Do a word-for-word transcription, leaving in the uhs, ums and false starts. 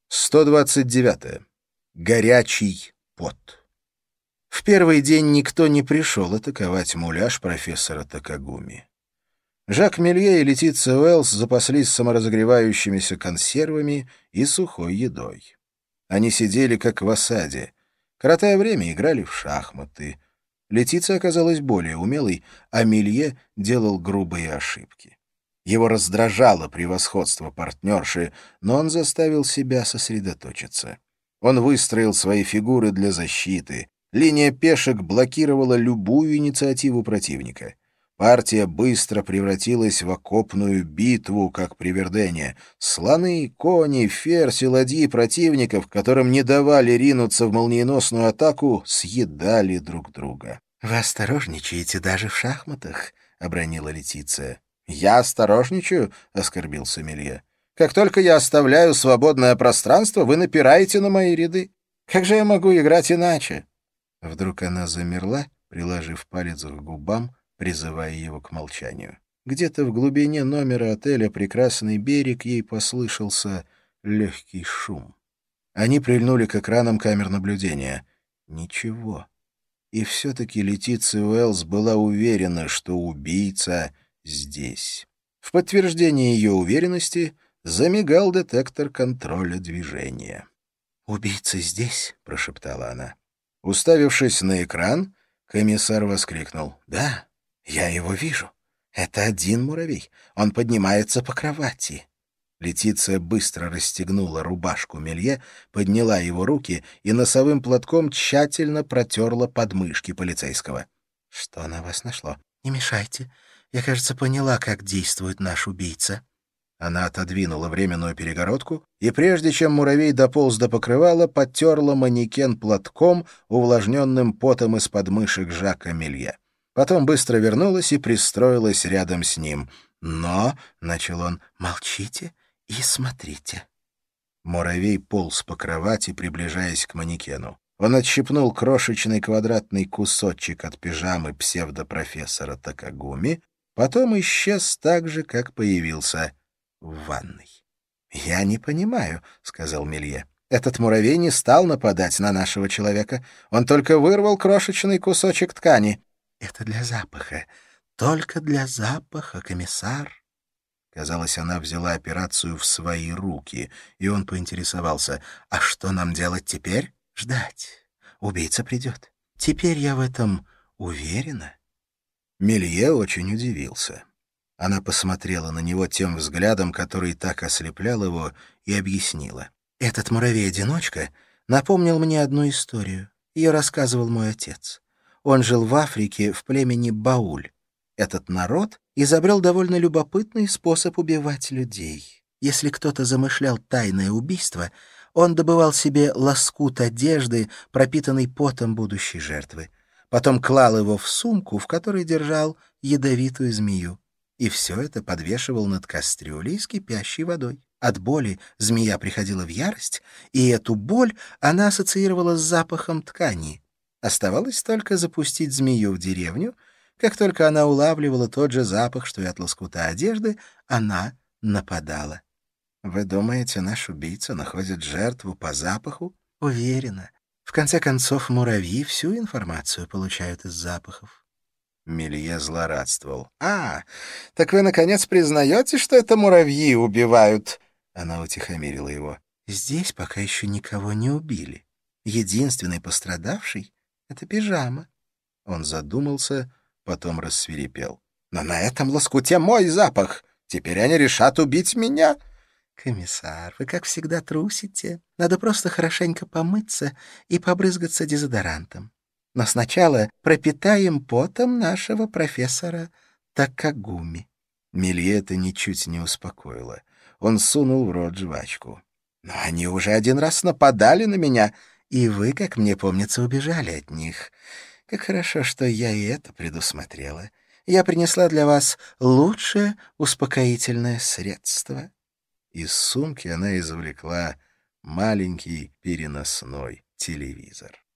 сто двадцать девятое. Горячий пот. В первый день никто не пришел атаковать муляж профессора Такагуми. Жак Мелье и Летиция Уэллс запаслись саморазогревающимися консервами и сухой едой. Они сидели как в осаде. Коротая время, играли в шахматы. Летиция оказалась более умелой, а Мелье делал грубые ошибки. Его раздражало превосходство партнерши, но он заставил себя сосредоточиться. Он выстроил свои фигуры для защиты. Линия пешек блокировала любую инициативу противника. Партия быстро превратилась в окопную битву, как при Вердене. Слоны, кони, ферзь и ладьи противников, которым не давали ринуться в молниеносную атаку, съедали друг друга. — Вы осторожничаете даже в шахматах, — обронила Летиция. — Я осторожничаю, — оскорбился Мелье. — Как только я оставляю свободное пространство, вы напираете на мои ряды. Как же я могу играть иначе? Вдруг она замерла, приложив палец к губам, призывая его к молчанию. Где-то в глубине номера отеля «Прекрасный берег» ей послышался легкий шум. Они прильнули к экранам камер наблюдения. Ничего. И все-таки Летиция Уэллс была уверена, что убийца здесь. В подтверждение ее уверенности замигал детектор контроля движения. «Убийца здесь?» — прошептала она. Уставившись на экран, комиссар воскликнул. «Да, я его вижу. Это один муравей. Он поднимается по кровати». Летиция быстро расстегнула рубашку Мелье, подняла его руки и носовым платком тщательно протерла подмышки полицейского. «Что на вас нашло? Не мешайте. Я, кажется, поняла, как действует наш убийца». Она отодвинула временную перегородку и, прежде чем муравей дополз до покрывала, подтерла манекен платком, увлажненным потом из подмышек Жака Мелье. Потом быстро вернулась и пристроилась рядом с ним. «Но», — начал он, — «молчите и смотрите». Муравей полз по кровати, приближаясь к манекену. Он отщипнул крошечный квадратный кусочек от пижамы псевдопрофессора Такагуми, потом исчез так же, как появился в ванной. «Я не понимаю», — сказал Мелье. «Этот муравей не стал нападать на нашего человека. Он только вырвал крошечный кусочек ткани». «Это для запаха. Только для запаха, комиссар». Казалось, она взяла операцию в свои руки, и он поинтересовался, «А что нам делать теперь?» «Ждать. Убийца придет. Теперь я в этом уверена». Мелье очень удивился. Она посмотрела на него тем взглядом, который так ослеплял его, и объяснила. «Этот муравей-одиночка напомнил мне одну историю. Ее рассказывал мой отец. Он жил в Африке в племени Бауль. Этот народ изобрел довольно любопытный способ убивать людей. Если кто-то замышлял тайное убийство, он добывал себе лоскут одежды, пропитанный потом будущей жертвы. Потом клал его в сумку, в которой держал ядовитую змею. И все это подвешивал над кастрюлей с кипящей водой. От боли змея приходила в ярость, и эту боль она ассоциировала с запахом ткани. Оставалось только запустить змею в деревню. Как только она улавливала тот же запах, что и от лоскута одежды, она нападала. Вы думаете, наш убийца находит жертву по запаху? Уверена. В конце концов, муравьи всю информацию получают из запахов. Мелье злорадствовал. «А, так вы, наконец, признаете, что это муравьи убивают?» Она утихомирила его. «Здесь пока еще никого не убили. Единственный пострадавший — это пижама». Он задумался, потом рассвирепел. «Но на этом лоскуте мой запах. Теперь они решат убить меня». «Комиссар, вы, как всегда, трусите. Надо просто хорошенько помыться и побрызгаться дезодорантом. Но сначала пропитаем потом нашего профессора Такагуми». Мелье это ничуть не успокоило. Он сунул в рот жвачку. «Но они уже один раз нападали на меня, и вы, как мне помнится, убежали от них. Как хорошо, что я и это предусмотрела. Я принесла для вас лучшее успокоительное средство». Из сумки она извлекла маленький переносной телевизор.